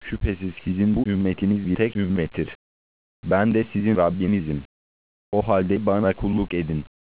Şüphesiz sizin bu ümmetiniz bir tek ümmettir. Ben de sizin Rabbinizim. O halde bana kulluk edin.